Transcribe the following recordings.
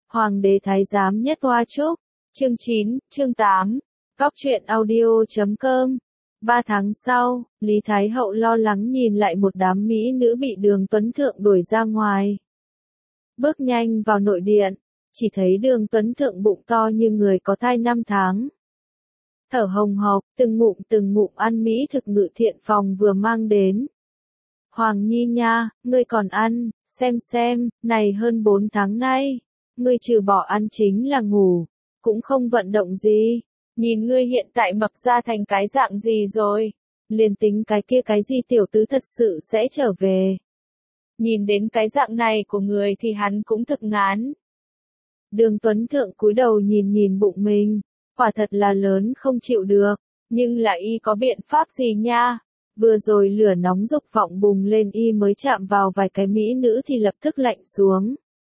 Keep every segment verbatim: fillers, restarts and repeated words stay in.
Hoàng đế thái giám nhất Hoa Trúc, chương chín, chương tám, Góc truyện audio chấm com. Ba tháng sau, Lý Thái Hậu lo lắng nhìn lại một đám mỹ nữ bị Đường Tuấn Thượng đuổi ra ngoài. Bước nhanh vào nội điện, chỉ thấy Đường Tuấn Thượng bụng to như người có thai năm tháng. Thở hồng hộc, từng ngụm từng ngụm ăn mỹ thực ngự thiện phòng vừa mang đến. Hoàng Nhi nha, ngươi còn ăn, xem xem, này hơn bốn tháng nay, ngươi trừ bỏ ăn chính là ngủ, cũng không vận động gì. Nhìn ngươi hiện tại mập ra thành cái dạng gì rồi, liền tính cái kia cái gì tiểu tứ thật sự sẽ trở về. Nhìn đến cái dạng này của người thì hắn cũng thực ngán. Đường Tuấn Thượng cúi đầu nhìn nhìn bụng mình, quả thật là lớn không chịu được, nhưng là y có biện pháp gì nha? Vừa rồi lửa nóng dục vọng bùng lên y mới chạm vào vài cái mỹ nữ thì lập tức lạnh xuống.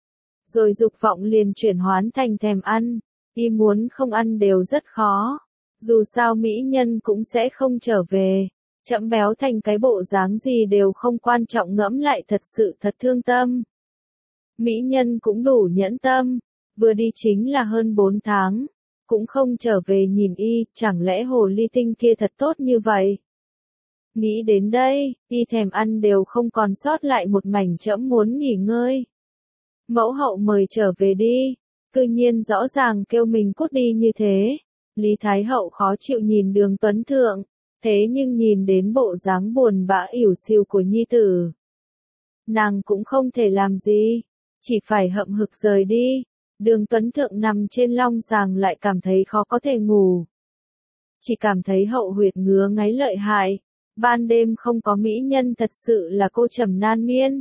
Rồi dục vọng liền chuyển hoán thành thèm ăn, y muốn không ăn đều rất khó. Dù sao mỹ nhân cũng sẽ không trở về, chậm béo thành cái bộ dáng gì đều không quan trọng, ngẫm lại thật sự thật thương tâm. Mỹ nhân cũng đủ nhẫn tâm, vừa đi chính là hơn bốn tháng, cũng không trở về nhìn y, chẳng lẽ hồ ly tinh kia thật tốt như vậy? Nghĩ đến đây, y thèm ăn đều không còn sót lại một mảnh, trẫm muốn nghỉ ngơi. Mẫu hậu mời trở về đi, cư nhiên rõ ràng kêu mình cút đi như thế. Lý Thái Hậu khó chịu nhìn Đường Tuấn Thượng, thế nhưng nhìn đến bộ dáng buồn bã ỉu xìu của nhi tử, nàng cũng không thể làm gì, chỉ phải hậm hực rời đi. Đường Tuấn Thượng nằm trên long giàng lại cảm thấy khó có thể ngủ. Chỉ cảm thấy hậu huyệt ngứa ngáy lợi hại, ban đêm không có mỹ nhân thật sự là cô trầm nan miên.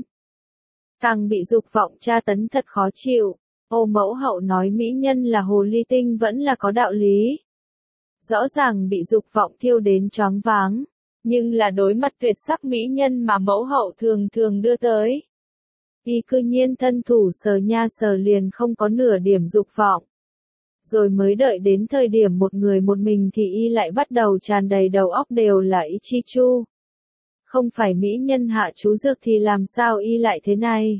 Càng bị dục vọng tra tấn thật khó chịu. Ô mẫu hậu nói mỹ nhân là hồ ly tinh vẫn là có đạo lý. Rõ ràng bị dục vọng thiêu đến choáng váng, nhưng là đối mặt tuyệt sắc mỹ nhân mà mẫu hậu thường thường đưa tới, y cư nhiên thân thủ sờ nha sờ liền không có nửa điểm dục vọng. Rồi mới đợi đến thời điểm một người một mình thì y lại bắt đầu tràn đầy đầu óc đều là ý chi chu. Không phải mỹ nhân hạ chú dược thì làm sao y lại thế này?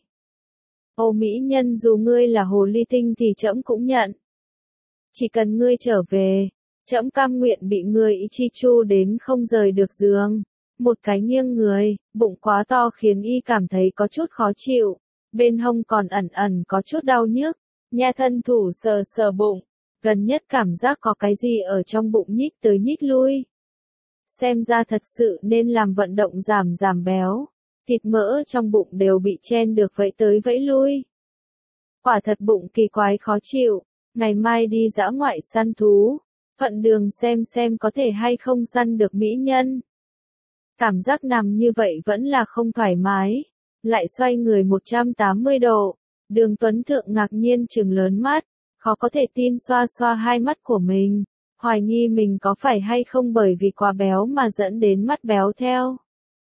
Ô mỹ nhân, dù ngươi là hồ ly tinh thì trẫm cũng nhận. Chỉ cần ngươi trở về, trẫm cam nguyện bị ngươi ý chi chu đến không rời được giường. Một cái nghiêng người, bụng quá to khiến y cảm thấy có chút khó chịu, bên hông còn ẩn ẩn có chút đau nhức, nha thân thủ sờ sờ bụng, gần nhất cảm giác có cái gì ở trong bụng nhích tới nhích lui. Xem ra thật sự nên làm vận động giảm giảm béo, thịt mỡ trong bụng đều bị chen được vẫy tới vẫy lui. Quả thật bụng kỳ quái khó chịu, ngày mai đi dã ngoại săn thú, thuận đường xem xem có thể hay không săn được mỹ nhân. Cảm giác nằm như vậy vẫn là không thoải mái, lại xoay người một trăm tám mươi độ, Đường Tuấn Thượng ngạc nhiên trừng lớn mắt, khó có thể tin xoa xoa hai mắt của mình, hoài nghi mình có phải hay không bởi vì quá béo mà dẫn đến mắt béo theo.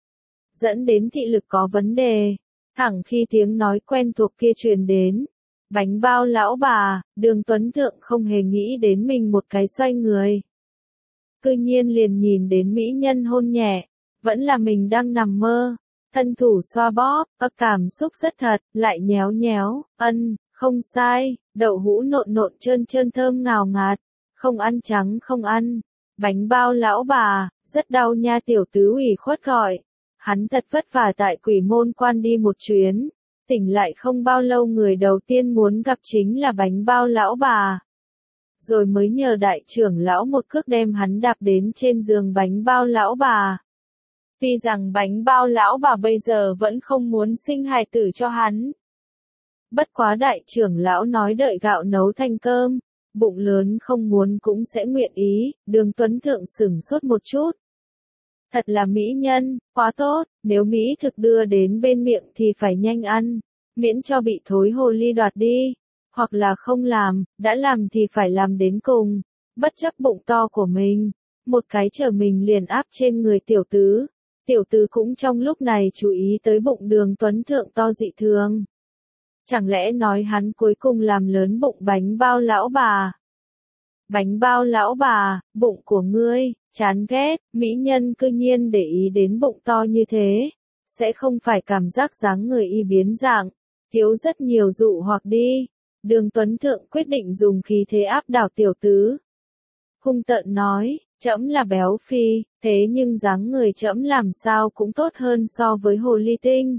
Dẫn đến thị lực có vấn đề, thẳng khi tiếng nói quen thuộc kia truyền đến. Bánh bao lão bà, Đường Tuấn Thượng không hề nghĩ đến mình một cái xoay người. Cư nhiên liền nhìn đến mỹ nhân hôn nhẹ, vẫn là mình đang nằm mơ, thân thủ xoa bóp, các cảm xúc rất thật, lại nhéo nhéo, ân, không sai, đậu hũ nộn nộn trơn trơn thơm ngào ngạt, không ăn trắng không ăn, bánh bao lão bà, rất đau nha tiểu tứ ủy khuất gọi, hắn thật vất vả tại Quỷ Môn Quan đi một chuyến, tỉnh lại không bao lâu người đầu tiên muốn gặp chính là bánh bao lão bà. Rồi mới nhờ đại trưởng lão một cước đem hắn đạp đến trên giường bánh bao lão bà. Tuy rằng bánh bao lão bà bây giờ vẫn không muốn sinh hài tử cho hắn. Bất quá đại trưởng lão nói đợi gạo nấu thành cơm, bụng lớn không muốn cũng sẽ nguyện ý. Đường Tuấn Thượng sửng sốt một chút. Thật là mỹ nhân, quá tốt, nếu mỹ thực đưa đến bên miệng thì phải nhanh ăn, miễn cho bị thối hồ ly đoạt đi, hoặc là không làm, đã làm thì phải làm đến cùng, bất chấp bụng to của mình, một cái trở mình liền áp trên người tiểu tứ. Tiểu tứ cũng trong lúc này chú ý tới bụng Đường Tuấn Thượng to dị thường. Chẳng lẽ nói hắn cuối cùng làm lớn bụng bánh bao lão bà? Bánh bao lão bà, bụng của ngươi, chán ghét, mỹ nhân cư nhiên để ý đến bụng to như thế, sẽ không phải cảm giác dáng người y biến dạng, thiếu rất nhiều dụ hoặc đi. Đường Tuấn Thượng quyết định dùng khí thế áp đảo tiểu tứ. Hung tợn nói, trẫm là béo phi, thế nhưng dáng người trẫm làm sao cũng tốt hơn so với hồ ly tinh.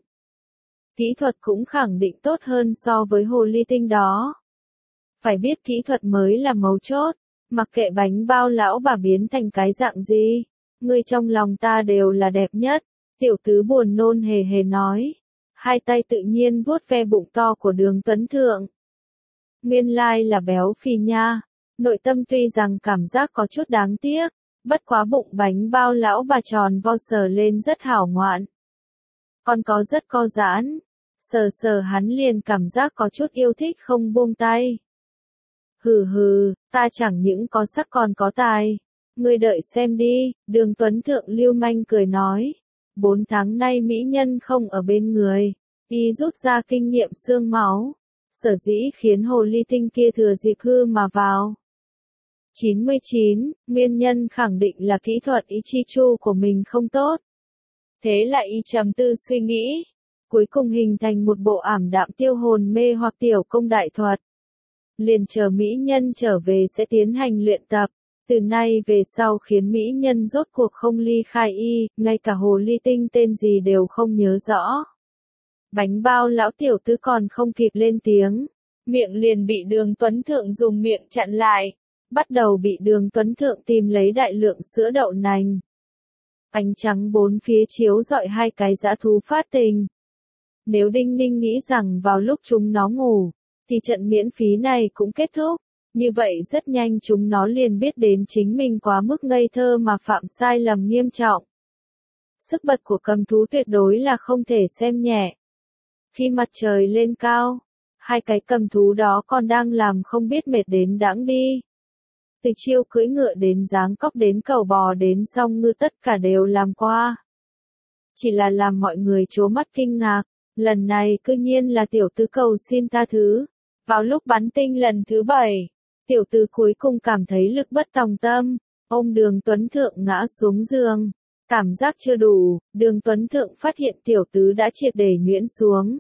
Kỹ thuật cũng khẳng định tốt hơn so với hồ ly tinh đó. Phải biết kỹ thuật mới là mấu chốt, mặc kệ bánh bao lão bà biến thành cái dạng gì, người trong lòng ta đều là đẹp nhất. Tiểu tứ buồn nôn hề hề nói, hai tay tự nhiên vuốt ve bụng to của Đường Tuấn Thượng. Nguyên lai là béo phì nha, nội tâm tuy rằng cảm giác có chút đáng tiếc, bất quá bụng bánh bao lão bà tròn vo sờ lên rất hảo ngoạn. Còn có rất co giãn, sờ sờ hắn liền cảm giác có chút yêu thích không buông tay. Hừ hừ, ta chẳng những có sắc còn có tài. Ngươi đợi xem đi, Đường Tuấn Thượng lưu manh cười nói. Bốn tháng nay mỹ nhân không ở bên người, y rút ra kinh nghiệm xương máu, sở dĩ khiến hồ ly tinh kia thừa dịp hư mà vào. chín mươi chín, nguyên nhân khẳng định là kỹ thuật ý chi chu của mình không tốt. Thế là y trầm tư suy nghĩ, cuối cùng hình thành một bộ ảm đạm tiêu hồn mê hoặc tiểu công đại thuật. Liền chờ mỹ nhân trở về sẽ tiến hành luyện tập. Từ nay về sau khiến mỹ nhân rốt cuộc không ly khai y, ngay cả hồ ly tinh tên gì đều không nhớ rõ. Bánh bao lão tiểu tứ còn không kịp lên tiếng, miệng liền bị Đường Tuấn Thượng dùng miệng chặn lại, bắt đầu bị Đường Tuấn Thượng tìm lấy đại lượng sữa đậu nành. Ánh trắng bốn phía chiếu rọi hai cái dã thú phát tình. Nếu Đinh Ninh nghĩ rằng vào lúc chúng nó ngủ, thì trận miễn phí này cũng kết thúc. Như vậy rất nhanh chúng nó liền biết đến chính mình quá mức ngây thơ mà phạm sai lầm nghiêm trọng. Sức bật của cầm thú tuyệt đối là không thể xem nhẹ. Khi mặt trời lên cao, hai cái cầm thú đó còn đang làm không biết mệt đến đãng đi. Từ chiêu cưỡi ngựa đến dáng cóc đến cầu bò đến song ngư tất cả đều làm qua. Chỉ là làm mọi người trố mắt kinh ngạc, lần này cư nhiên là tiểu tứ cầu xin tha thứ. Vào lúc bắn tinh lần thứ bảy, tiểu tứ cuối cùng cảm thấy lực bất tòng tâm, ôm Đường Tuấn Thượng ngã xuống giường. Cảm giác chưa đủ, Đường Tuấn Thượng phát hiện tiểu tứ đã triệt để nhuyễn xuống.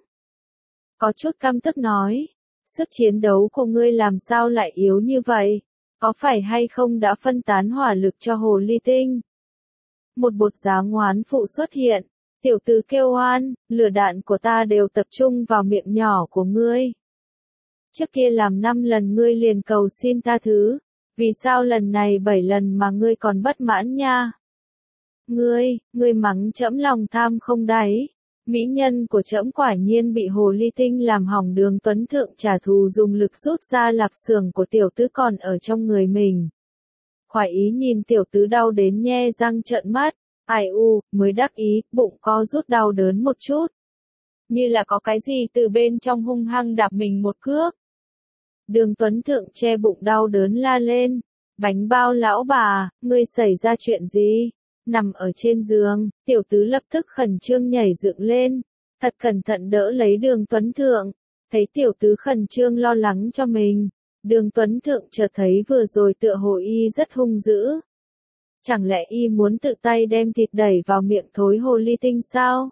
Có chút căm tức nói, sức chiến đấu của ngươi làm sao lại yếu như vậy, có phải hay không đã phân tán hỏa lực cho hồ ly tinh? Một bột dáng ngoán phụ xuất hiện, tiểu tứ kêu oan, lửa đạn của ta đều tập trung vào miệng nhỏ của ngươi. Trước kia làm năm lần ngươi liền cầu xin tha thứ, vì sao lần này bảy lần mà ngươi còn bất mãn nha? Ngươi, ngươi mắng trẫm lòng tham không đáy, mỹ nhân của trẫm quả nhiên bị hồ ly tinh làm hỏng. Đường Tuấn Thượng trả thù dùng lực rút ra lạp xưởng của tiểu tứ còn ở trong người mình. Khoái ý nhìn tiểu tứ đau đến nhe răng trợn mắt, ai u, mới đắc ý, bụng co rút đau đớn một chút. Như là có cái gì từ bên trong hung hăng đạp mình một cước. Đường Tuấn Thượng che bụng đau đớn la lên, bánh bao lão bà, ngươi xảy ra chuyện gì? Nằm ở trên giường, tiểu tứ lập tức khẩn trương nhảy dựng lên, thật cẩn thận đỡ lấy Đường Tuấn Thượng, thấy tiểu tứ khẩn trương lo lắng cho mình. Đường Tuấn Thượng chợt thấy vừa rồi tựa hồ y rất hung dữ. Chẳng lẽ y muốn tự tay đem thịt đẩy vào miệng thối hồ ly tinh sao?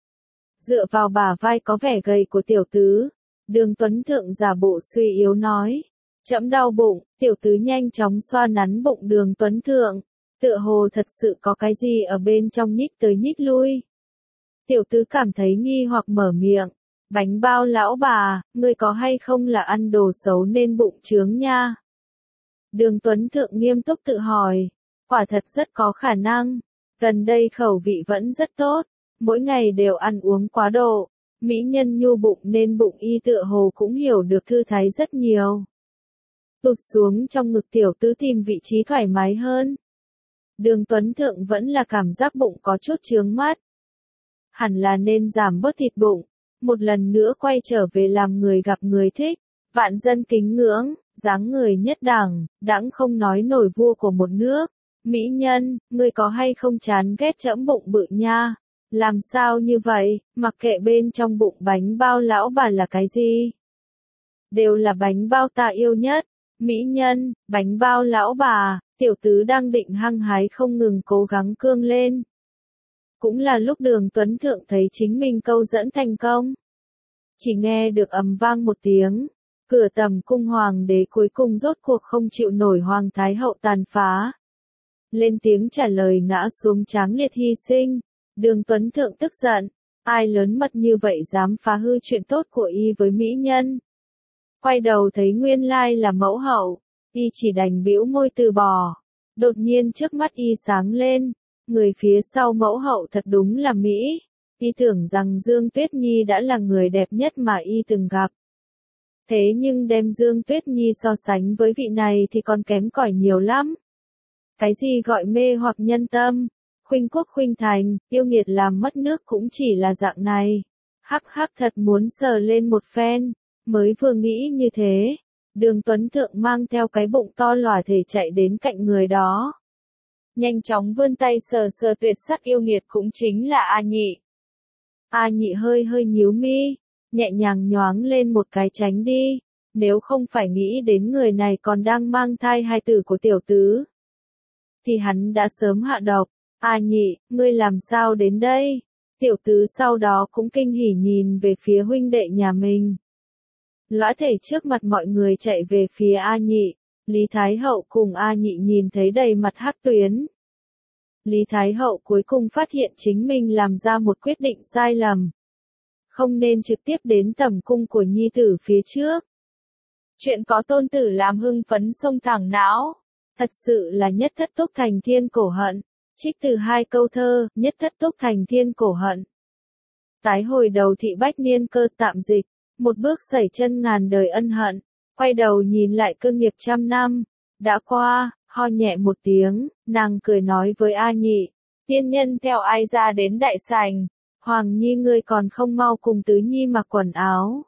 Dựa vào bả vai có vẻ gầy của tiểu tứ, Đường Tuấn Thượng giả bộ suy yếu nói, trẫm đau bụng. Tiểu tứ nhanh chóng xoa nắn bụng Đường Tuấn Thượng, tựa hồ thật sự có cái gì ở bên trong nhích tới nhích lui. Tiểu tứ cảm thấy nghi hoặc mở miệng, bánh bao lão bà, ngươi có hay không là ăn đồ xấu nên bụng trướng nha? Đường Tuấn Thượng nghiêm túc tự hỏi, quả thật rất có khả năng, gần đây khẩu vị vẫn rất tốt, mỗi ngày đều ăn uống quá độ, mỹ nhân nhu bụng nên bụng y tựa hồ cũng hiểu được thư thái rất nhiều. Tụt xuống trong ngực tiểu tứ tìm vị trí thoải mái hơn. Đường Tuấn Thượng vẫn là cảm giác bụng có chút chướng mắt. Hẳn là nên giảm bớt thịt bụng, một lần nữa quay trở về làm người gặp người thích, vạn dân kính ngưỡng, dáng người nhất đẳng, đãng không nói nổi vua của một nước. Mỹ nhân, ngươi có hay không chán ghét trẫm bụng bự nha? Làm sao như vậy, mặc kệ bên trong bụng bánh bao lão bà là cái gì? Đều là bánh bao ta yêu nhất. Mỹ nhân, bánh bao lão bà, tiểu tứ đang định hăng hái không ngừng cố gắng cương lên. Cũng là lúc Đường Tuấn Thượng thấy chính mình câu dẫn thành công. Chỉ nghe được ầm vang một tiếng, Cửa tầm cung hoàng đế cuối cùng rốt cuộc không chịu nổi hoàng thái hậu tàn phá. Lên tiếng trả lời ngã xuống tráng liệt hy sinh. Đường Tuấn Thượng tức giận, ai lớn mật như vậy dám phá hư chuyện tốt của y với mỹ nhân. Quay đầu thấy nguyên lai là mẫu hậu, y chỉ đành bĩu môi từ bỏ. Đột nhiên trước mắt y sáng lên, người phía sau mẫu hậu thật đúng là Mỹ. Y tưởng rằng Dương Tuyết Nhi đã là người đẹp nhất mà y từng gặp. Thế nhưng đem Dương Tuyết Nhi so sánh với vị này thì còn kém cỏi nhiều lắm. Cái gì gọi mê hoặc nhân tâm, khuynh quốc khuynh thành, yêu nghiệt làm mất nước cũng chỉ là dạng này. Hắc hắc thật muốn sờ lên một phen, mới vừa nghĩ như thế. Đường Tuấn Thượng mang theo cái bụng to lòa thể chạy đến cạnh người đó. Nhanh chóng vươn tay sờ sờ tuyệt sắc yêu nghiệt cũng chính là A Nhị. A Nhị hơi hơi nhíu mi, nhẹ nhàng nhoáng lên một cái tránh đi. Nếu không phải nghĩ đến người này còn đang mang thai hai tử của tiểu tứ, thì hắn đã sớm hạ độc. A Nhị, ngươi làm sao đến đây? Tiểu tứ sau đó cũng kinh hỉ nhìn về phía huynh đệ nhà mình. Lõa thể trước mặt mọi người chạy về phía A Nhị. Lý Thái Hậu cùng A Nhị nhìn thấy đầy mặt hắc tuyến. Lý Thái Hậu cuối cùng phát hiện chính mình làm ra một quyết định sai lầm. Không nên trực tiếp đến tẩm cung của nhi tử phía trước. Chuyện có tôn tử làm hưng phấn xông thẳng não. Thật sự là nhất thất túc thành thiên cổ hận. Trích từ hai câu thơ, nhất thất túc thành thiên cổ hận. Tái hồi đầu thị bách niên cơ tạm dịch. Một bước sẩy chân ngàn đời ân hận. Quay đầu nhìn lại cơ nghiệp trăm năm. Đã qua, ho nhẹ một tiếng, nàng cười nói với A Nhị. Tiên nhân theo ai ra đến đại sảnh. Hoàng Nhi ngươi còn không mau cùng tứ nhi mặc quần áo.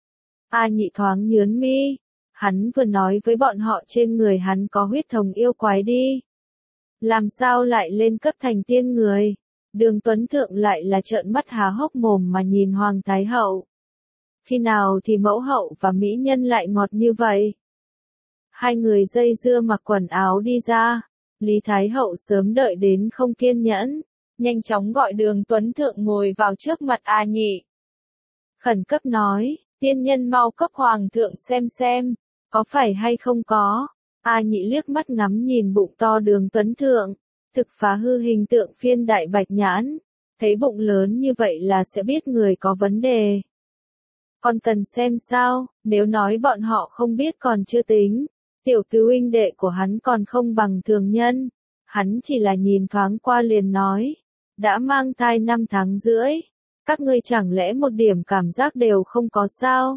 A Nhị thoáng nhớn mi. Hắn vừa nói với bọn họ trên người hắn có huyết thống yêu quái đi. Làm sao lại lên cấp thành tiên người? Đường Tuấn Thượng lại là trợn mắt há hốc mồm mà nhìn Hoàng Thái Hậu. Khi nào thì mẫu hậu và mỹ nhân lại ngọt như vậy? Hai người dây dưa mặc quần áo đi ra. Lý Thái Hậu sớm đợi đến không kiên nhẫn. Nhanh chóng gọi Đường Tuấn Thượng ngồi vào trước mặt A Nhị. Khẩn cấp nói, tiên nhân mau cấp Hoàng thượng xem xem. Có phải hay không có? A Nhị liếc mắt ngắm nhìn bụng to Đường Tuấn Thượng. Thực phá hư hình tượng phiên đại bạch nhãn. Thấy bụng lớn như vậy là sẽ biết người có vấn đề. Còn cần xem sao, nếu nói bọn họ không biết còn chưa tính. Tiểu tứ huynh đệ của hắn còn không bằng thường nhân. Hắn chỉ là nhìn thoáng qua liền nói. Đã mang thai năm tháng rưỡi. Các ngươi chẳng lẽ một điểm cảm giác đều không có sao?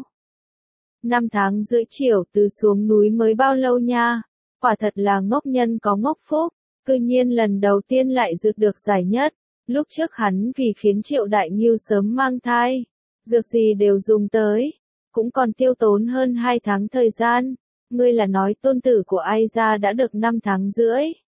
Năm tháng rưỡi chiều từ xuống núi mới bao lâu nha? Quả thật là ngốc nhân có ngốc phúc. Cư nhiên lần đầu tiên lại dược được giải nhất. Lúc trước hắn vì khiến Triệu Đại Nghiêu sớm mang thai. Dược gì đều dùng tới. Cũng còn tiêu tốn hơn hai tháng thời gian. Ngươi là nói tôn tử của ai ra đã được năm tháng rưỡi.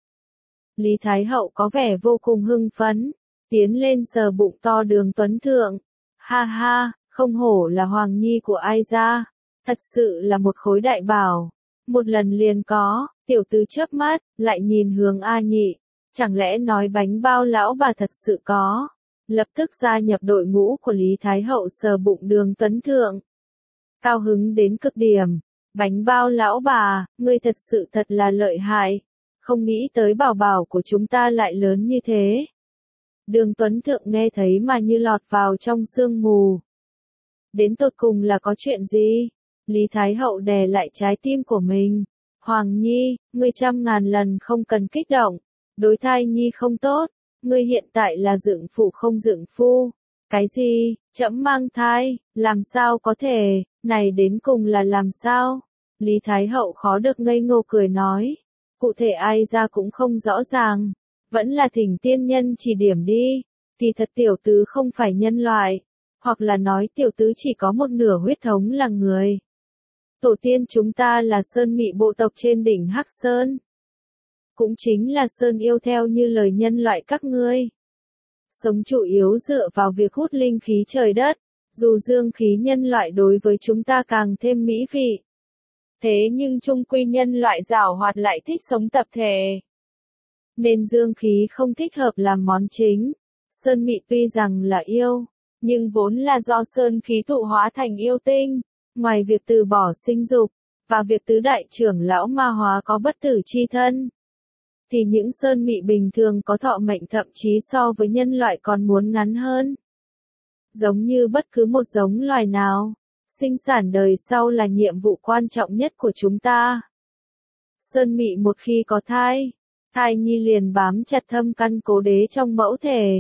Lý Thái Hậu có vẻ vô cùng hưng phấn. Tiến lên sờ bụng to Đường Tuấn Thượng. Ha ha, không hổ là Hoàng Nhi của ai ra. Thật sự là một khối đại bảo. Một lần liền có, tiểu tứ chớp mắt, lại nhìn hướng A Nhị. Chẳng lẽ nói bánh bao lão bà thật sự có. Lập tức gia nhập đội ngũ của Lý Thái Hậu sờ bụng Đường Tuấn Thượng. Cao hứng đến cực điểm. Bánh bao lão bà, ngươi thật sự thật là lợi hại. Không nghĩ tới bảo bảo của chúng ta lại lớn như thế. Đường Tuấn Thượng nghe thấy mà như lọt vào trong sương mù. Đến tột cùng là có chuyện gì? Lý Thái Hậu đè lại trái tim của mình. Hoàng Nhi, ngươi trăm ngàn lần không cần kích động. Đối thai Nhi không tốt. Ngươi hiện tại là dưỡng phụ không dưỡng phu. Cái gì? Trẫm mang thai? Làm sao có thể? Này đến cùng là làm sao? Lý Thái Hậu khó được ngây ngô cười nói. Cụ thể ai ra cũng không rõ ràng. Vẫn là thỉnh tiên nhân chỉ điểm đi. Thì thật tiểu tứ không phải nhân loại. Hoặc là nói tiểu tứ chỉ có một nửa huyết thống là người. Tổ tiên chúng ta là Sơn Mị bộ tộc trên đỉnh Hắc Sơn. Cũng chính là Sơn yêu theo như lời nhân loại các ngươi. Sống chủ yếu dựa vào việc hút linh khí trời đất. Dù dương khí nhân loại đối với chúng ta càng thêm mỹ vị. Thế nhưng chung quy nhân loại giảo hoạt lại thích sống tập thể. Nên dương khí không thích hợp làm món chính. Sơn Mị tuy rằng là yêu, nhưng vốn là do sơn khí tụ hóa thành yêu tinh. ngoài việc từ bỏ sinh dục, và việc tứ đại trưởng lão ma hóa có bất tử chi thân, thì những sơn mị bình thường có thọ mệnh thậm chí so với nhân loại còn muốn ngắn hơn. Giống như bất cứ một giống loài nào, sinh sản đời sau là nhiệm vụ quan trọng nhất của chúng ta. Sơn mị một khi có thai, thai nhi liền bám chặt thâm căn cố đế trong mẫu thể.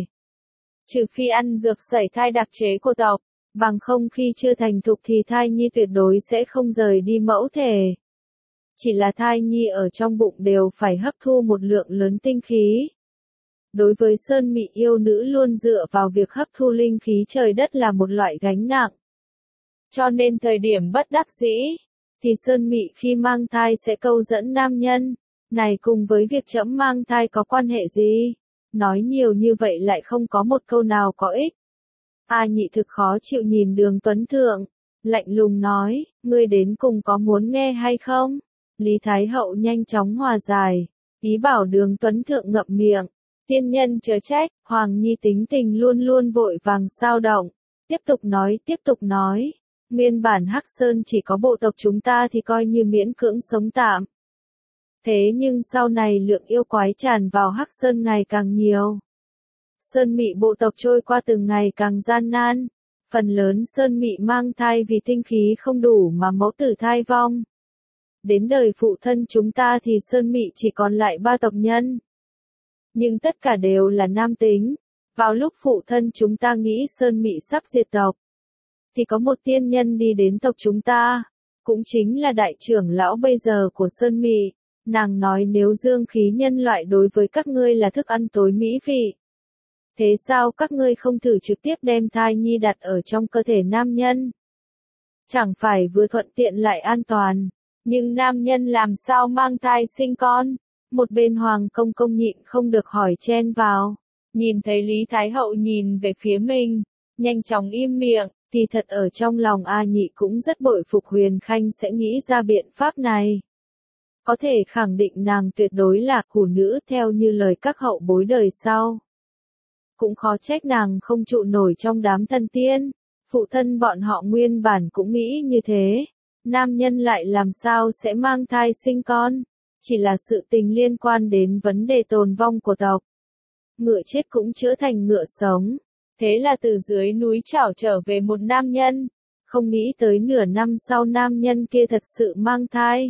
Trừ phi ăn dược sẩy thai đặc chế của tộc, bằng không khi chưa thành thục thì thai nhi tuyệt đối sẽ không rời đi mẫu thể. Chỉ là thai nhi ở trong bụng đều phải hấp thu một lượng lớn tinh khí. Đối với sơn mị yêu nữ luôn dựa vào việc hấp thu linh khí trời đất là một loại gánh nặng. Cho nên thời điểm bất đắc dĩ, thì sơn mị khi mang thai sẽ câu dẫn nam nhân. Này cùng với việc trẫm mang thai có quan hệ gì? Nói nhiều như vậy lại không có một câu nào có ích. A Nhị thực khó chịu nhìn Đường Tuấn Thượng, lạnh lùng nói, ngươi đến cùng có muốn nghe hay không? Lý Thái Hậu nhanh chóng hòa giải, ý bảo Đường Tuấn Thượng ngậm miệng. Tiên nhân chớ trách, Hoàng Nhi tính tình luôn luôn vội vàng sao động. Tiếp tục nói, tiếp tục nói. Nguyên bản Hắc Sơn chỉ có bộ tộc chúng ta thì coi như miễn cưỡng sống tạm. Thế nhưng sau này lượng yêu quái tràn vào Hắc Sơn ngày càng nhiều. Sơn mị bộ tộc trôi qua từng ngày càng gian nan. Phần lớn sơn mị mang thai vì tinh khí không đủ mà mẫu tử thai vong. Đến đời phụ thân chúng ta thì sơn mị chỉ còn lại ba tộc nhân. Nhưng tất cả đều là nam tính. Vào lúc phụ thân chúng ta nghĩ sơn mị sắp diệt tộc, thì có một tiên nhân đi đến tộc chúng ta, cũng chính là đại trưởng lão bây giờ của sơn mị. Nàng nói nếu dương khí nhân loại đối với các ngươi là thức ăn tối mỹ vị, thế sao các ngươi không thử trực tiếp đem thai nhi đặt ở trong cơ thể nam nhân? Chẳng phải vừa thuận tiện lại an toàn, nhưng nam nhân làm sao mang thai sinh con? Một bên Hoàng Công Công nhịn không được hỏi chen vào. Nhìn thấy Lý Thái Hậu nhìn về phía mình, nhanh chóng im miệng, thì thật ở trong lòng A Nhị cũng rất bội phục Huyền Khanh sẽ nghĩ ra biện pháp này. Có thể khẳng định nàng tuyệt đối là hủ nữ theo như lời các hậu bối đời sau. Cũng khó trách nàng không trụ nổi trong đám thần tiên, phụ thân bọn họ nguyên bản cũng nghĩ như thế. Nam nhân lại làm sao sẽ mang thai sinh con, chỉ là sự tình liên quan đến vấn đề tồn vong của tộc. Ngựa chết cũng chữa thành ngựa sống, thế là từ dưới núi trảo trở về một nam nhân, không nghĩ tới nửa năm sau nam nhân kia thật sự mang thai.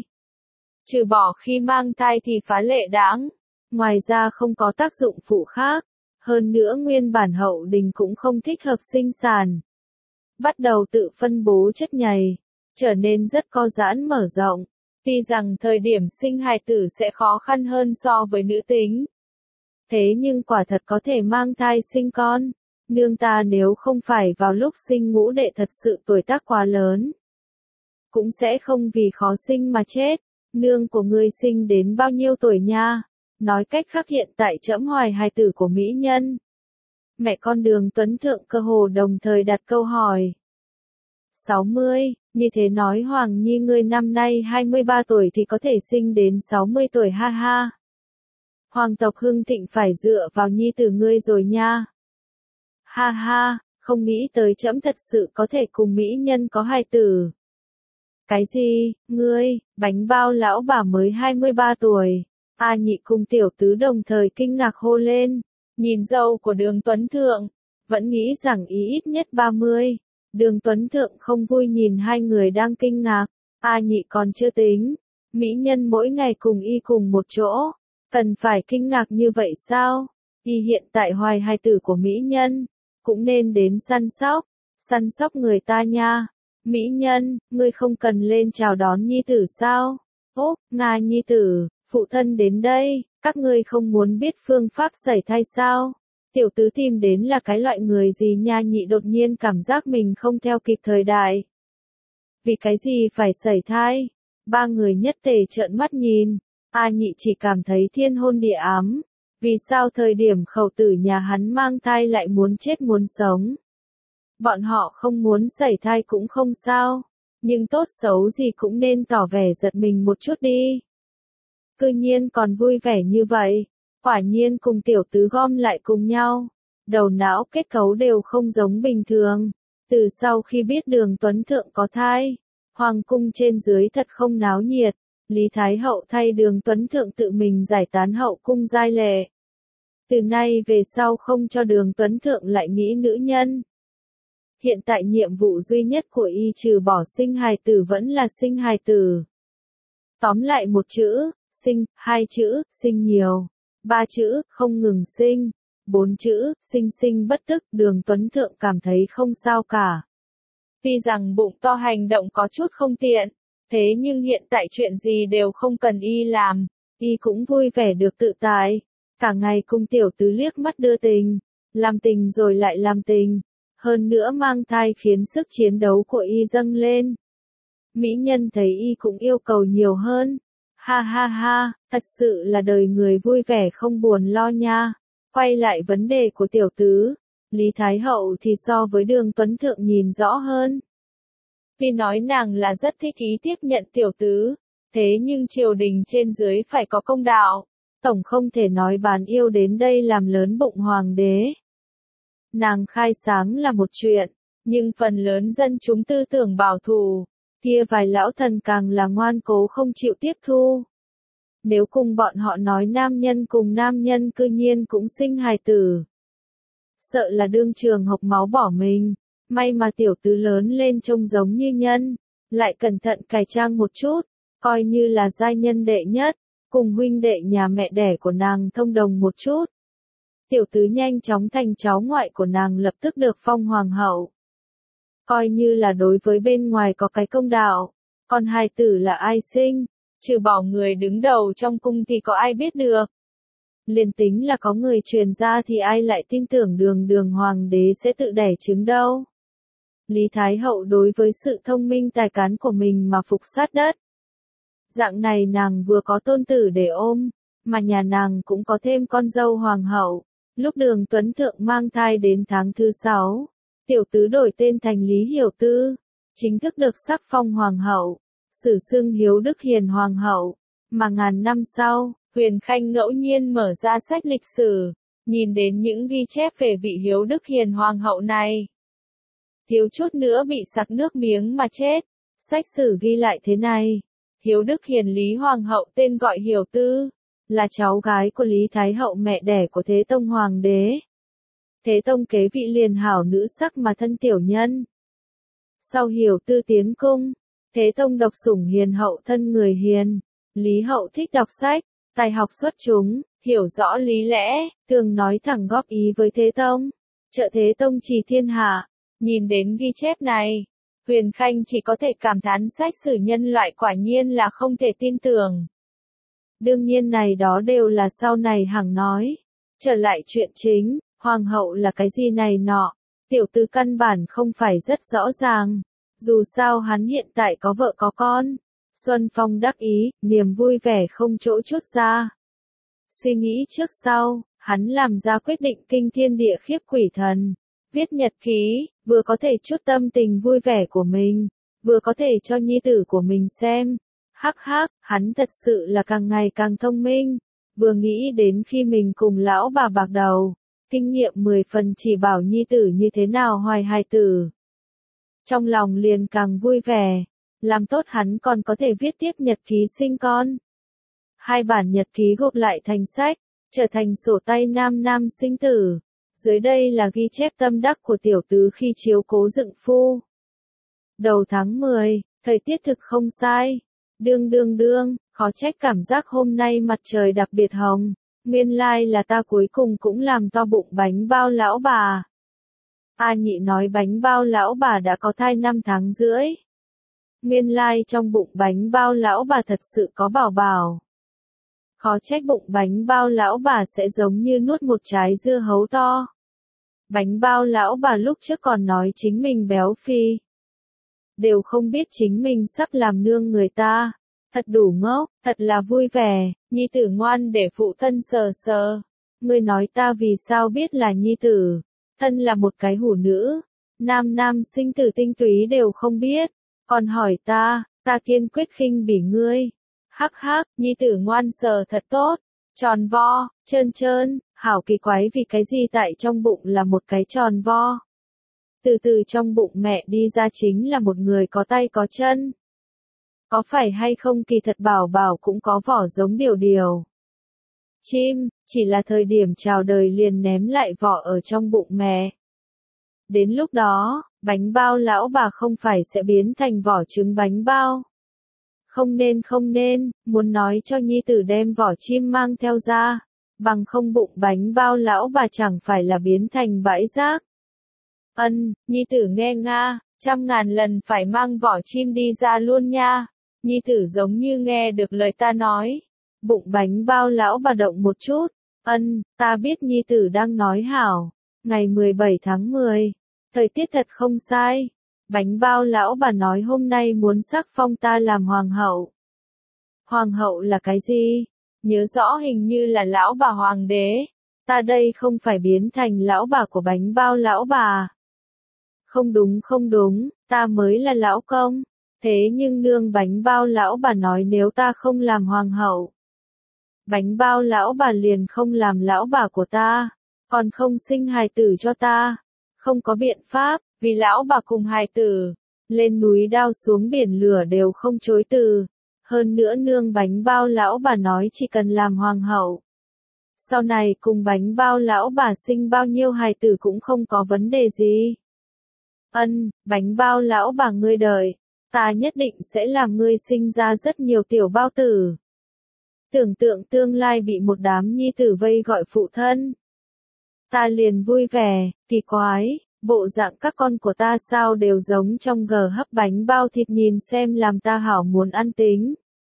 Trừ bỏ khi mang thai thì phá lệ đãng, ngoài ra không có tác dụng phụ khác, hơn nữa nguyên bản hậu đình cũng không thích hợp sinh sản. Bắt đầu tự phân bố chất nhầy, trở nên rất co giãn mở rộng, tuy rằng thời điểm sinh hài tử sẽ khó khăn hơn so với nữ tính. Thế nhưng quả thật có thể mang thai sinh con, nương ta nếu không phải vào lúc sinh ngũ đệ thật sự tuổi tác quá lớn, cũng sẽ không vì khó sinh mà chết. Nương của ngươi sinh đến bao nhiêu tuổi nha? Nói cách khác hiện tại trẫm hoài hài tử của mỹ nhân. Mẹ con Đường Tuấn Thượng cơ hồ đồng thời đặt câu hỏi. sáu mươi, như thế nói Hoàng Nhi ngươi năm nay hai mươi ba tuổi thì có thể sinh đến sáu mươi tuổi ha ha. Hoàng tộc hưng thịnh phải dựa vào nhi tử ngươi rồi nha. Ha ha, không nghĩ tới trẫm thật sự có thể cùng mỹ nhân có hài tử. Cái gì, ngươi, bánh bao lão bà mới hai mươi ba tuổi. A Nhị cùng tiểu tứ đồng thời kinh ngạc hô lên, nhìn dâu của Đường Tuấn Thượng, vẫn nghĩ rằng ý ít nhất ba mươi. Đường Tuấn Thượng không vui nhìn hai người đang kinh ngạc, A Nhị còn chưa tính, mỹ nhân mỗi ngày cùng y cùng một chỗ, cần phải kinh ngạc như vậy sao? Y hiện tại hoài hài tử của mỹ nhân, cũng nên đến săn sóc, săn sóc người ta nha. Mỹ nhân, ngươi không cần lên chào đón nhi tử sao? Ốp, Nga nhi tử, phụ thân đến đây, các ngươi không muốn biết phương pháp sẩy thai sao? Tiểu tứ tìm đến là cái loại người gì nha? Nhị đột nhiên cảm giác mình không theo kịp thời đại. Vì cái gì phải sẩy thai? Ba người nhất tề trợn mắt nhìn, A Nhị chỉ cảm thấy thiên hôn địa ám. Vì sao thời điểm khẩu tử nhà hắn mang thai lại muốn chết muốn sống? Bọn họ không muốn sẩy thai cũng không sao, nhưng tốt xấu gì cũng nên tỏ vẻ giật mình một chút đi. Cư nhiên còn vui vẻ như vậy, quả nhiên cùng tiểu tứ gom lại cùng nhau, đầu não kết cấu đều không giống bình thường. Từ sau khi biết Đường Tuấn Thượng có thai, Hoàng cung trên dưới thật không náo nhiệt, Lý Thái Hậu thay Đường Tuấn Thượng tự mình giải tán hậu cung giai lệ. Từ nay về sau không cho Đường Tuấn Thượng lại nghĩ nữ nhân. Hiện tại nhiệm vụ duy nhất của y trừ bỏ sinh hài tử vẫn là sinh hài tử. Tóm lại một chữ, sinh, hai chữ, sinh nhiều, ba chữ, không ngừng sinh, bốn chữ, sinh sinh bất tức. Đường Tuấn Thượng cảm thấy không sao cả. Tuy rằng bụng to hành động có chút không tiện, thế nhưng hiện tại chuyện gì đều không cần y làm, y cũng vui vẻ được tự tại. Cả ngày cùng tiểu tứ liếc mắt đưa tình, làm tình rồi lại làm tình, hơn nữa mang thai khiến sức chiến đấu của y dâng lên. Mỹ nhân thấy y cũng yêu cầu nhiều hơn. Ha ha ha, thật sự là đời người vui vẻ không buồn lo nha. Quay lại vấn đề của tiểu tứ, Lý Thái Hậu thì so với Đường Tuấn Thượng nhìn rõ hơn. Vì nói nàng là rất thích ý tiếp nhận tiểu tứ, thế nhưng triều đình trên dưới phải có công đạo, tổng không thể nói bán yêu đến đây làm lớn bụng hoàng đế. Nàng khai sáng là một chuyện, nhưng phần lớn dân chúng tư tưởng bảo thủ, kia vài lão thần càng là ngoan cố không chịu tiếp thu. Nếu cùng bọn họ nói nam nhân cùng nam nhân cư nhiên cũng sinh hài tử, sợ là đương trường hộc máu bỏ mình. May mà tiểu tứ lớn lên trông giống như nhân, lại cẩn thận cải trang một chút, coi như là giai nhân đệ nhất, cùng huynh đệ nhà mẹ đẻ của nàng thông đồng một chút. Tiểu tứ nhanh chóng thành cháu ngoại của nàng, lập tức được phong hoàng hậu. Coi như là đối với bên ngoài có cái công đạo, còn hài tử là ai sinh, trừ bỏ người đứng đầu trong cung thì có ai biết được. Liền tính là có người truyền ra thì ai lại tin tưởng đường đường hoàng đế sẽ tự đẻ trứng đâu. Lý Thái Hậu đối với sự thông minh tài cán của mình mà phục sát đất. Dạng này nàng vừa có tôn tử để ôm, mà nhà nàng cũng có thêm con dâu hoàng hậu. Lúc Đường Tuấn Thượng mang thai đến tháng thứ sáu, tiểu tứ đổi tên thành Lý Hiểu Tư, chính thức được sắc phong hoàng hậu, sử xưng Hiếu Đức Hiền hoàng hậu. Mà ngàn năm sau, Huyền Khanh ngẫu nhiên mở ra sách lịch sử, nhìn đến những ghi chép về vị Hiếu Đức Hiền hoàng hậu này, thiếu chút nữa bị sặc nước miếng mà chết. Sách sử ghi lại thế này: Hiếu Đức Hiền Lý hoàng hậu tên gọi Hiểu Tư, là cháu gái của Lý Thái Hậu mẹ đẻ của Thế Tông hoàng đế. Thế Tông kế vị liền hảo nữ sắc mà thân tiểu nhân. Sau Hiểu Tư tiến cung, Thế Tông độc sủng hiền hậu thân người hiền. Lý hậu thích đọc sách, tài học xuất chúng, hiểu rõ lý lẽ, thường nói thẳng góp ý với Thế Tông, trợ Thế Tông trì thiên hạ. Nhìn đến ghi chép này, Huyền Khanh chỉ có thể cảm thán sách sử nhân loại quả nhiên là không thể tin tưởng. Đương nhiên này đó đều là sau này hằng nói. Trở lại chuyện chính, hoàng hậu là cái gì này nọ, tiểu tứ căn bản không phải rất rõ ràng. Dù sao hắn hiện tại có vợ có con. Xuân Phong đắc ý, niềm vui vẻ không chỗ chút ra. Suy nghĩ trước sau, hắn làm ra quyết định kinh thiên địa khiếp quỷ thần. Viết nhật ký, vừa có thể chút tâm tình vui vẻ của mình, vừa có thể cho nhi tử của mình xem. Hắc hắc, hắn thật sự là càng ngày càng thông minh. Vừa nghĩ đến khi mình cùng lão bà bạc đầu, kinh nghiệm mười phần chỉ bảo nhi tử như thế nào hoài hài tử. Trong lòng liền càng vui vẻ, làm tốt hắn còn có thể viết tiếp nhật ký sinh con. Hai bản nhật ký gộp lại thành sách, trở thành sổ tay nam nam sinh tử. Dưới đây là ghi chép tâm đắc của tiểu tứ khi chiếu cố dựng phu. Đầu tháng mười, thời tiết thực không sai. Đương đương đương, khó trách cảm giác hôm nay mặt trời đặc biệt hồng. Nguyên lai là ta cuối cùng cũng làm to bụng bánh bao lão bà. A Nhị nói bánh bao lão bà đã có thai năm tháng rưỡi. Nguyên lai trong bụng bánh bao lão bà thật sự có bảo bảo. Khó trách bụng bánh bao lão bà sẽ giống như nuốt một trái dưa hấu to. Bánh bao lão bà lúc trước còn nói chính mình béo phì. Đều không biết chính mình sắp làm nương người ta. Thật đủ ngốc, thật là vui vẻ, nhi tử ngoan để phụ thân sờ sờ. Ngươi nói ta vì sao biết là nhi tử. Thân là một cái hủ nữ. Nam nam sinh tử tinh túy đều không biết. Còn hỏi ta, ta kiên quyết khinh bỉ ngươi. Hắc hắc, nhi tử ngoan sờ thật tốt. Tròn vo, trơn trơn, hảo kỳ quái vì cái gì tại trong bụng là một cái tròn vo. Từ từ trong bụng mẹ đi ra chính là một người có tay có chân. Có phải hay không kỳ thật bảo bảo cũng có vỏ giống điều điều. Chim, chỉ là thời điểm chào đời liền ném lại vỏ ở trong bụng mẹ. Đến lúc đó, bánh bao lão bà không phải sẽ biến thành vỏ trứng bánh bao. Không nên không nên, muốn nói cho nhi tử đem vỏ chim mang theo ra, bằng không bụng bánh bao lão bà chẳng phải là biến thành bãi rác. Ân, nhi tử nghe nga, trăm ngàn lần phải mang vỏ chim đi ra luôn nha. Nhi tử giống như nghe được lời ta nói. Bụng bánh bao lão bà động một chút. Ân, ta biết nhi tử đang nói hảo. Ngày mười bảy tháng mười, thời tiết thật không sai. Bánh bao lão bà nói hôm nay muốn sắc phong ta làm hoàng hậu. Hoàng hậu là cái gì? Nhớ rõ hình như là lão bà hoàng đế. Ta đây không phải biến thành lão bà của bánh bao lão bà. Không đúng không đúng, ta mới là lão công. Thế nhưng nương bánh bao lão bà nói nếu ta không làm hoàng hậu. Bánh bao lão bà liền không làm lão bà của ta. Còn không sinh hài tử cho ta. Không có biện pháp, vì lão bà cùng hài tử. Lên núi đao xuống biển lửa đều không chối từ. Hơn nữa nương bánh bao lão bà nói chỉ cần làm hoàng hậu. Sau này cùng bánh bao lão bà sinh bao nhiêu hài tử cũng không có vấn đề gì. Ân, bánh bao lão bà ngươi đợi, ta nhất định sẽ làm ngươi sinh ra rất nhiều tiểu bao tử. Tưởng tượng tương lai bị một đám nhi tử vây gọi phụ thân. Ta liền vui vẻ, kỳ quái, bộ dạng các con của ta sao đều giống trong gờ hấp bánh bao thịt nhìn xem làm ta hảo muốn ăn tính.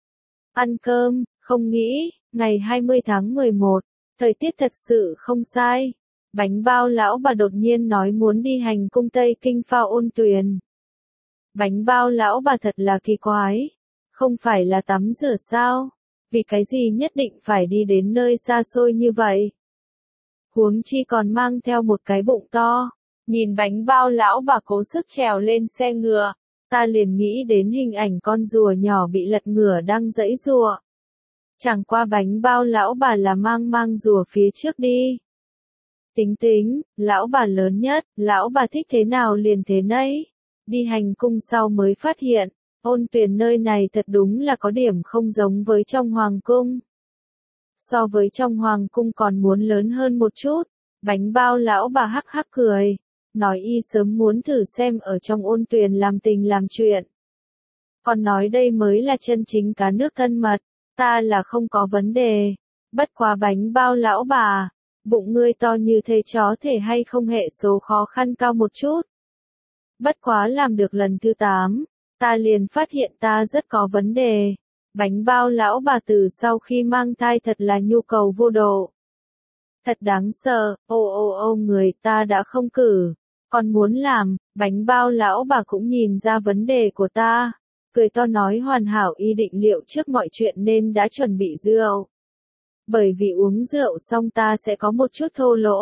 Ăn cơm, không nghĩ, ngày hai mươi tháng mười một, thời tiết thật sự không sai. Bánh bao lão bà đột nhiên nói muốn đi hành cung Tây Kinh phao ôn tuyền. Bánh bao lão bà thật là kỳ quái. Không phải là tắm rửa sao? Vì cái gì nhất định phải đi đến nơi xa xôi như vậy? Huống chi còn mang theo một cái bụng to. Nhìn bánh bao lão bà cố sức trèo lên xe ngựa. Ta liền nghĩ đến hình ảnh con rùa nhỏ bị lật ngửa đang giãy giụa. Chẳng qua bánh bao lão bà là mang mang rùa phía trước đi. Tính tính, lão bà lớn nhất, lão bà thích thế nào liền thế nấy. Đi hành cung sau mới phát hiện, ôn tuyền nơi này thật đúng là có điểm không giống với trong hoàng cung. So với trong hoàng cung còn muốn lớn hơn một chút, bánh bao lão bà hắc hắc cười, nói y sớm muốn thử xem ở trong ôn tuyền làm tình làm chuyện. Còn nói đây mới là chân chính cá nước thân mật, ta là không có vấn đề, bất quá bánh bao lão bà. Bụng ngươi to như thế chó thể hay không hệ số khó khăn cao một chút. Bất quá làm được lần thứ tám, ta liền phát hiện ta rất có vấn đề. Bánh bao lão bà từ sau khi mang thai thật là nhu cầu vô độ. Thật đáng sợ, ô ô ô người ta đã không cử. Còn muốn làm, bánh bao lão bà cũng nhìn ra vấn đề của ta. Cười to nói hoàn hảo ý định liệu trước mọi chuyện nên đã chuẩn bị rượu. Bởi vì uống rượu xong ta sẽ có một chút thô lỗ.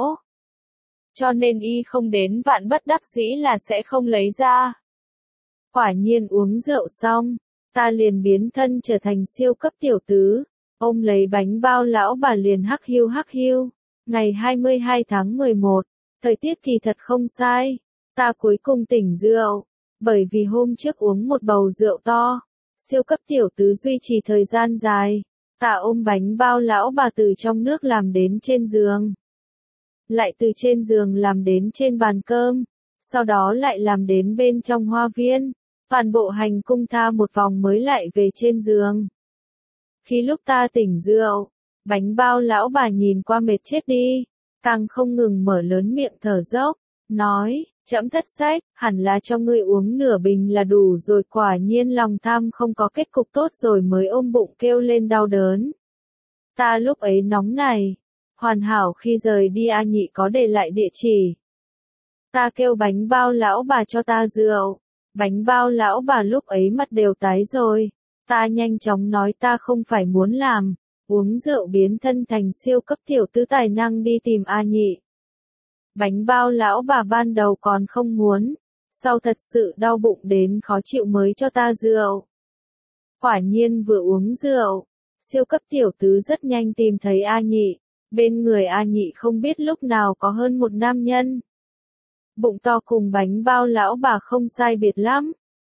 Cho nên y không đến vạn bất đắc dĩ là sẽ không lấy ra. Quả nhiên uống rượu xong, ta liền biến thân trở thành siêu cấp tiểu tứ, ôm lấy bánh bao lão bà liền hắc hiu hắc hiu. Ngày hai mươi hai tháng mười một, thời tiết thì thật không sai, ta cuối cùng tỉnh rượu, bởi vì hôm trước uống một bầu rượu to, siêu cấp tiểu tứ duy trì thời gian dài. Ta ôm bánh bao lão bà từ trong nước làm đến trên giường. Lại từ trên giường làm đến trên bàn cơm. Sau đó lại làm đến bên trong hoa viên. Toàn bộ hành cung tha một vòng mới lại về trên giường. Khi lúc ta tỉnh rượu, bánh bao lão bà nhìn qua mệt chết đi. Càng không ngừng mở lớn miệng thở dốc. Nói, trẫm thất sách, hẳn là cho ngươi uống nửa bình là đủ rồi, quả nhiên lòng tham không có kết cục tốt rồi mới ôm bụng kêu lên đau đớn. Ta lúc ấy nóng này, hoàn hảo khi rời đi A Nhị có để lại địa chỉ. Ta kêu bánh bao lão bà cho ta rượu, bánh bao lão bà lúc ấy mặt đều tái rồi. Ta nhanh chóng nói ta không phải muốn làm, uống rượu biến thân thành siêu cấp tiểu tứ tài năng đi tìm A Nhị. Bánh bao lão bà ban đầu còn không muốn, sau thật sự đau bụng đến khó chịu mới cho ta rượu. Quả nhiên vừa uống rượu, siêu cấp tiểu tứ rất nhanh tìm thấy A Nhị, bên người A Nhị không biết lúc nào có hơn một nam nhân. Bụng to cùng bánh bao lão bà không sai biệt lắm,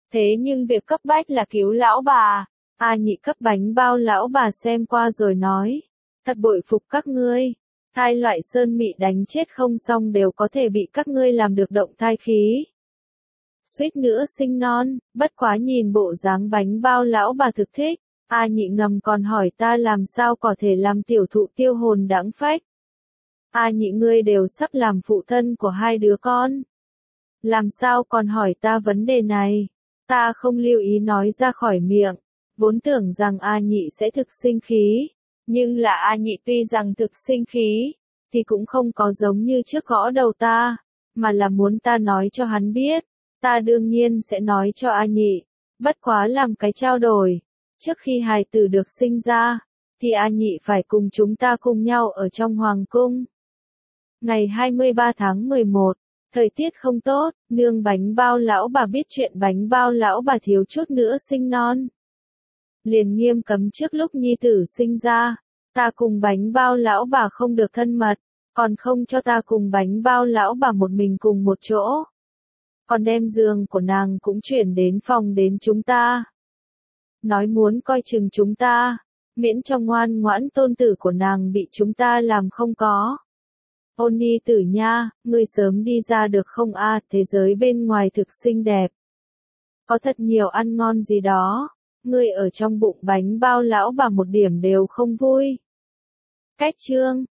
Thế nhưng việc cấp bách là cứu lão bà. A Nhị cấp bánh bao lão bà xem qua rồi nói. Thật bội phục các ngươi. Thai loại sơn mị đánh chết không xong đều có thể bị các ngươi làm được động thai khí. Suýt nữa sinh non, bất quá nhìn bộ dáng bánh bao lão bà thực thích. A Nhị ngầm còn hỏi ta làm sao có thể làm tiểu thụ tiêu hồn đãng phách. A Nhị ngươi đều sắp làm phụ thân của hai đứa con. Làm sao còn hỏi ta vấn đề này? Ta không lưu ý nói ra khỏi miệng. Vốn tưởng rằng A Nhị sẽ thực sinh khí. Nhưng là A Nhị tuy rằng thực sinh khí, thì cũng không có giống như trước gõ đầu ta, mà là muốn ta nói cho hắn biết. Ta đương nhiên sẽ nói cho A Nhị. Bất quá làm cái trao đổi. Trước khi hài tử được sinh ra, thì A Nhị phải cùng chúng ta cùng nhau ở trong hoàng cung. Ngày hai mươi ba tháng mười một, thời tiết không tốt, nương bánh bao lão bà biết chuyện bánh bao lão bà thiếu chút nữa sinh non. Liền nghiêm cấm trước lúc nhi tử sinh ra, ta cùng bánh bao lão bà không được thân mật, còn không cho ta cùng bánh bao lão bà một mình cùng một chỗ. Còn đem giường của nàng cũng chuyển đến phòng đến chúng ta. Nói muốn coi chừng chúng ta, miễn cho ngoan ngoãn tôn tử của nàng bị chúng ta làm không có. Ôn Nhi tử nha, ngươi sớm đi ra được không a? Thế giới bên ngoài thực xinh đẹp. Có thật nhiều ăn ngon gì đó, ngươi ở trong bụng bánh bao lão bà một điểm đều không vui. Cách chương